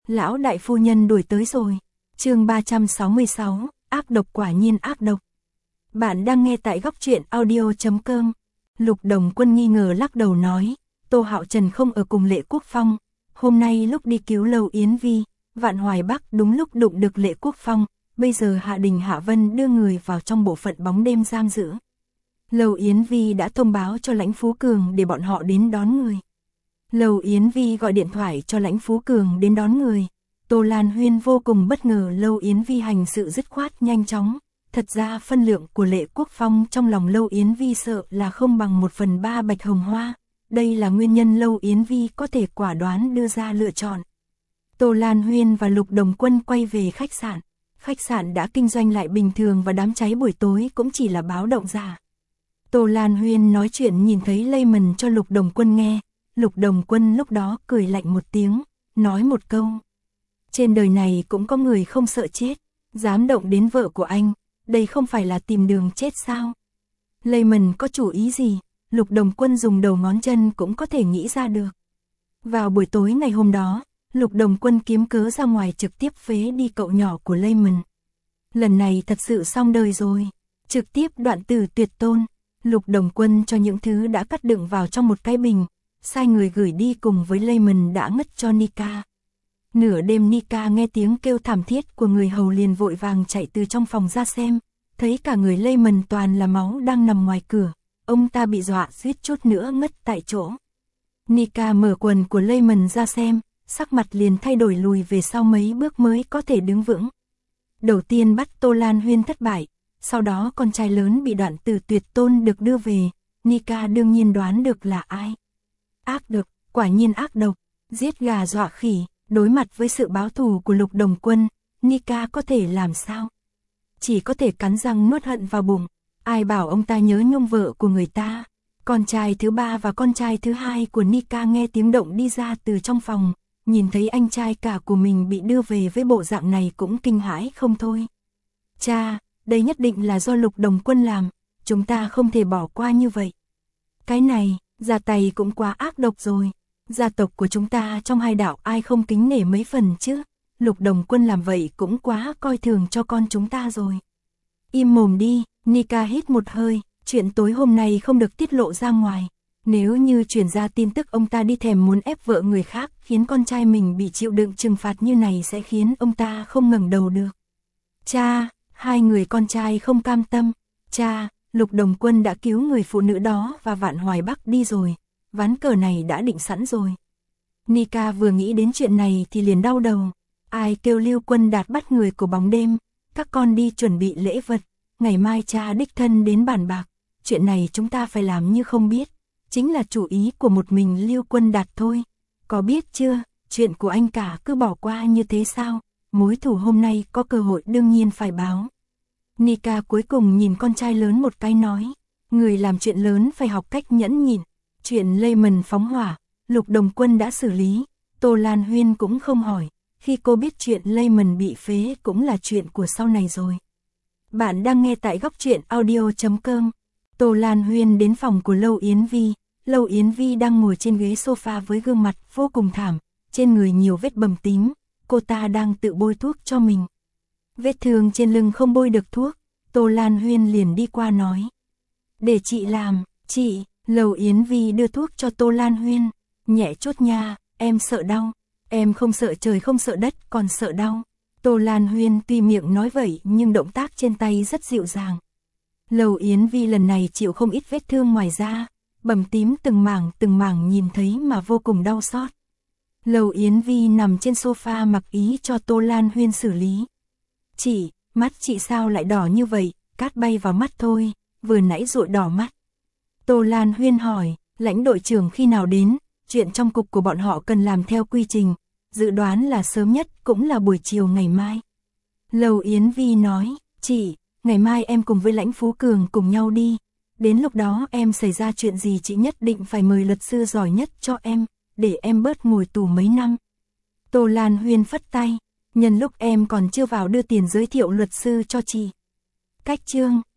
Lão đại phu nhân đuổi tới rồi. Chương 366, ác độc quả nhiên ác độc. Bạn đang nghe tại góc truyện audio.com. Lục Đồng Quân nghi ngờ lắc đầu nói, Tô Hạo Trần không ở cùng Lệ Quốc Phong, hôm nay lúc đi cứu Lâu Yến Vi, Vạn Hoài Bắc đúng lúc đụng được Lệ Quốc Phong, bây giờ Hạ Đình Hạ Vân đưa người vào trong bộ phận bóng đêm giam giữ. Lâu Yến Vi đã thông báo cho Lãnh Phú Cường để bọn họ đến đón người. Lâu Yến Vi gọi điện thoại cho Lãnh Phú Cường đến đón người. Tô Lan Huyên vô cùng bất ngờ Lâu Yến Vi hành sự dứt khoát nhanh chóng. Thật ra phân lượng của Lệ Quốc Phong trong lòng Lâu Yến Vi sợ là không bằng 1/3 Bạch Hồng Hoa. Đây là nguyên nhân Lâu Yến Vi có thể quả đoán đưa ra lựa chọn. Tô Lan Huyên và Lục Đồng Quân quay về khách sạn. Khách sạn đã kinh doanh lại bình thường và đám cháy buổi tối cũng chỉ là báo động giả. Tô Lan Huyên nói chuyện nhìn thấy Layman cho Lục Đồng Quân nghe. Lục Đồng Quân lúc đó cười lạnh một tiếng, nói một câu. Trên đời này cũng có người không sợ chết, dám động đến vợ của anh, đây không phải là tìm đường chết sao? Layman có chủ ý gì? Lục Đồng Quân dùng đầu ngón chân cũng có thể nghĩ ra được. Vào buổi tối ngày hôm đó, Lục Đồng Quân kiếm cớ ra ngoài trực tiếp phế đi cậu nhỏ của Layman. Lần này thật sự xong đời rồi, trực tiếp đoạn tử tuyệt tôn. Lục Đồng Quân cho những thứ đã cắt đựng vào trong một cái bình, sai người gửi đi cùng với Layman đã ngất cho Nika. Nửa đêm Nika nghe tiếng kêu thảm thiết của người hầu liền vội vàng chạy từ trong phòng ra xem, thấy cả người Layman toàn là máu đang nằm ngoài cửa, ông ta bị dọa suýt chút nữa ngất tại chỗ. Nika mở quần của Layman ra xem, sắc mặt liền thay đổi lùi về sau mấy bước mới có thể đứng vững. Đầu tiên bắt Tô Lan Huyên thất bại, sau đó con trai lớn bị đoạn tử tuyệt tôn được đưa về, Nika đương nhiên đoán được là ai. Ác độc, quả nhiên ác độc, giết gà dọa khỉ, đối mặt với sự báo thù của Lục Đồng Quân, Nika có thể làm sao? Chỉ có thể cắn răng nuốt hận vào bụng, ai bảo ông ta nhớ nhung vợ của người ta. Con trai thứ ba và con trai thứ hai của Nika nghe tiếng động đi ra từ trong phòng, nhìn thấy anh trai cả của mình bị đưa về với bộ dạng này cũng kinh hãi không thôi. Cha, đây nhất định là do Lục Đồng Quân làm, chúng ta không thể bỏ qua như vậy. Cái này, gia tài cũng quá ác độc rồi. Gia tộc của chúng ta trong hai đạo ai không kính nể mấy phần chứ. Lục Đồng Quân làm vậy cũng quá coi thường cho con chúng ta rồi. Im mồm đi, Nika hít một hơi, chuyện tối hôm nay không được tiết lộ ra ngoài. Nếu như truyền ra tin tức ông ta đi thèm muốn ép vợ người khác khiến con trai mình bị chịu đựng trừng phạt như này sẽ khiến ông ta không ngẩng đầu được. Cha, hai người con trai không cam tâm. Cha, Lục Đồng Quân đã cứu người phụ nữ đó và Vạn Hoài Bắc đi rồi. Ván cờ này đã định sẵn rồi. Nika vừa nghĩ đến chuyện này thì liền đau đầu. Ai kêu Lưu Quân Đạt bắt người của bóng đêm. Các con đi chuẩn bị lễ vật. Ngày mai cha đích thân đến bàn bạc. Chuyện này chúng ta phải làm như không biết. Chính là chủ ý của một mình Lưu Quân Đạt thôi. Có biết chưa, chuyện của anh cả cứ bỏ qua như thế sao? Mối thù hôm nay có cơ hội đương nhiên phải báo. Nika cuối cùng nhìn con trai lớn một cái nói. Người làm chuyện lớn phải học cách nhẫn nhịn. Chuyện Layman phóng hỏa, Lục Đồng Quân đã xử lý. Tô Lan Huyên cũng không hỏi. Khi cô biết chuyện Layman bị phế cũng là chuyện của sau này rồi. Bạn đang nghe tại góc truyện audio.com. Tô Lan Huyên đến phòng của Lâu Yến Vi. Lâu Yến Vi đang ngồi trên ghế sofa với gương mặt vô cùng thảm. Trên người nhiều vết bầm tím. Cô ta đang tự bôi thuốc cho mình. Vết thương trên lưng không bôi được thuốc. Tô Lan Huyên liền đi qua nói. Để chị làm, chị. Lâu Yến Vi đưa thuốc cho Tô Lan Huyên. Nhẹ chút nha, em sợ đau. Em không sợ trời không sợ đất còn sợ đau. Tô Lan Huyên tuy miệng nói vậy nhưng động tác trên tay rất dịu dàng. Lâu Yến Vi lần này chịu không ít vết thương ngoài da. Bầm tím từng mảng nhìn thấy mà vô cùng đau xót. Lâu Yến Vi nằm trên sofa mặc ý cho Tô Lan Huyên xử lý. Chị, mắt chị sao lại đỏ như vậy, cát bay vào mắt thôi, vừa nãy rụi đỏ mắt. Tô Lan Huyên hỏi, lãnh đội trưởng khi nào đến, chuyện trong cục của bọn họ cần làm theo quy trình, dự đoán là sớm nhất cũng là buổi chiều ngày mai. Lâu Yến Vi nói, chị, ngày mai em cùng với Lãnh Phú Cường cùng nhau đi, đến lúc đó em xảy ra chuyện gì chị nhất định phải mời luật sư giỏi nhất cho em, để em bớt ngồi tù mấy năm. Tô Lan Huyên phất tay, nhân lúc em còn chưa vào đưa tiền giới thiệu luật sư cho chị. Cách chương